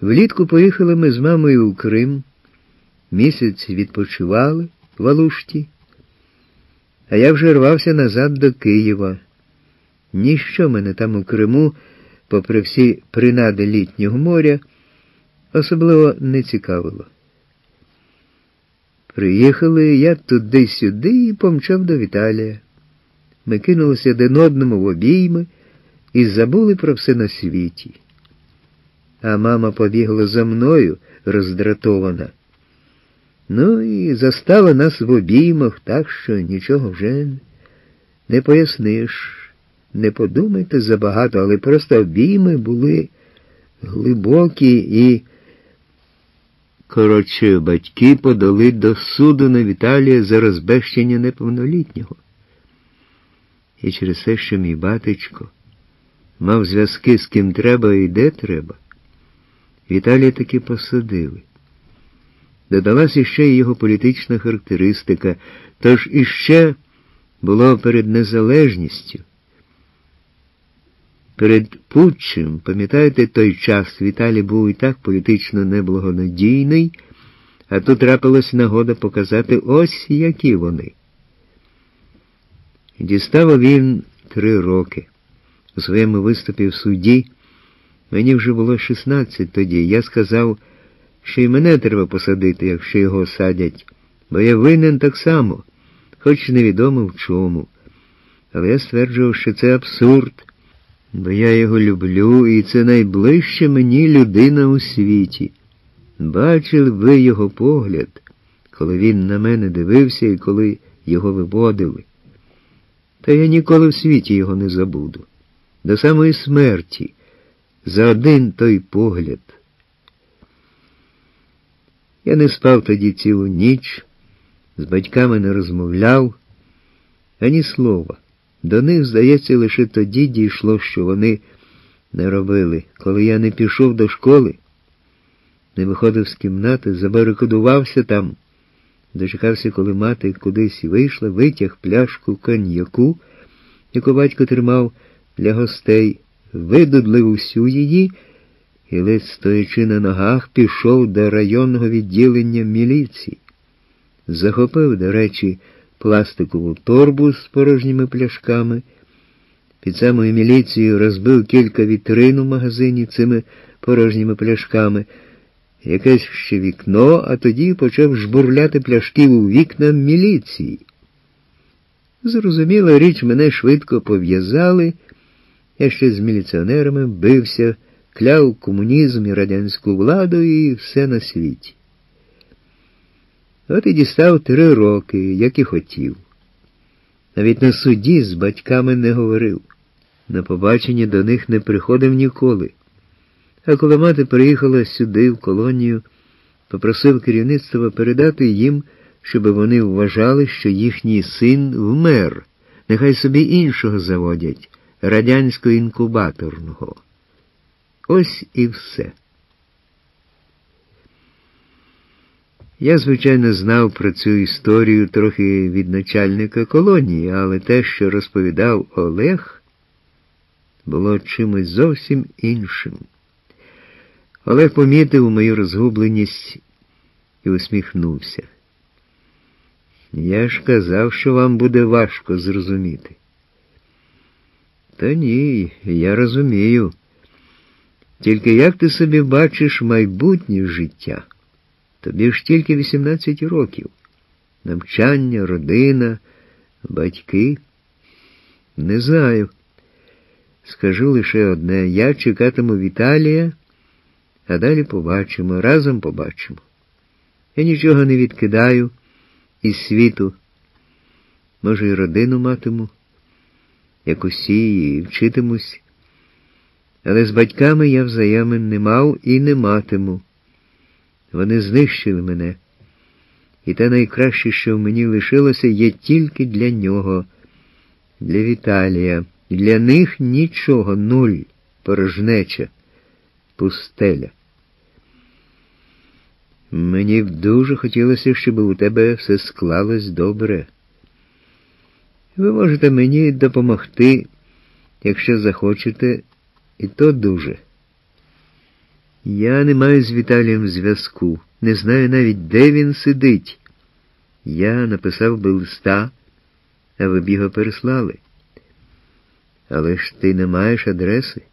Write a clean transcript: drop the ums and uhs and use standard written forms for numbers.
Влітку поїхали ми з мамою у Крим, місяць відпочивали в Алушті, а я вже рвався назад до Києва. Ніщо мене там у Криму, попри всі принади літнього моря, особливо не цікавило. Приїхали я туди-сюди і помчав до Віталія. Ми кинулися один одному в обійми і забули про все на світі. А мама побігла за мною, роздратована. Ну і застала нас в обіймах, так що нічого вже не поясниш. Не подумайте забагато, але просто обійми були глибокі і... Коротше, батьки подали до суду на Віталія за розбещення неповнолітнього. І через те, що мій батечко мав зв'язки з ким треба і де треба, Віталія таки посадили. Додалась іще й його політична характеристика, тож іще було перед незалежністю. Перед путчем, пам'ятаєте, той час Віталій був і так політично неблагонадійний, а тут трапилась нагода показати ось які вони. Дістав він 3 роки. У своєму виступі в суді мені вже було 16 тоді. Я сказав, що і мене треба посадити, якщо його садять, бо я винен так само, хоч невідомо в чому. Але я стверджував, що це абсурд, бо я його люблю, і це найближча мені людина у світі. Бачили б ви його погляд, коли він на мене дивився і коли його виводили. Та я ніколи в світі його не забуду. До самої смерті. За один той погляд. Я не спав тоді цілу ніч, з батьками не розмовляв, ані слова. До них, здається, лише тоді дійшло, що вони не робили. Коли я не пішов до школи, не виходив з кімнати, забарикадувався там, дочекався, коли мати кудись вийшла, витяг пляшку коньяку, яку батько тримав для гостей, видудлив усю її і, ледь стоячи на ногах, пішов до районного відділення міліції. Захопив, до речі, пластикову торбу з порожніми пляшками. Під самою міліцією розбив кілька вітрин у магазині цими порожніми пляшками, якесь ще вікно, а тоді почав жбурляти пляшки у вікна міліції. Зрозуміла річ, мене швидко пов'язали. Я ще з міліціонерами бився, кляв комунізм і радянську владу і все на світі. От і дістав 3 роки, як і хотів. Навіть на суді з батьками не говорив. На побачення до них не приходив ніколи. А коли мати приїхала сюди, в колонію, попросив керівництва передати їм, щоб вони вважали, що їхній син вмер. Нехай собі іншого заводять, радянсько-інкубаторного. Ось і все. Я, звичайно, знав про цю історію трохи від начальника колонії, але те, що розповідав Олег, було чимось зовсім іншим. Олег помітив мою розгубленість і усміхнувся. Я ж казав, що вам буде важко зрозуміти. Та ні, я розумію. Тільки як ти собі бачиш майбутнє життя? Тобі ж тільки 18 років. Навчання, родина, батьки. Не знаю. Скажу лише одне. Я чекатиму Віталія, а далі побачимо, разом побачимо. Я нічого не відкидаю із світу. Може, і родину матиму, як усі, і вчитимусь. Але з батьками я взаємин не мав і не матиму. Вони знищили мене. І те найкраще, що в мені лишилося, є тільки для нього, для Віталія. Для них нічого, нуль, порожнеча, пустеля. Мені б дуже хотілося, щоб у тебе все склалось добре. Ви можете мені допомогти, якщо захочете, і то дуже. Я не маю з Віталієм зв'язку, не знаю навіть, де він сидить. Я написав би листа, а ви б його переслали. Але ж ти не маєш адреси.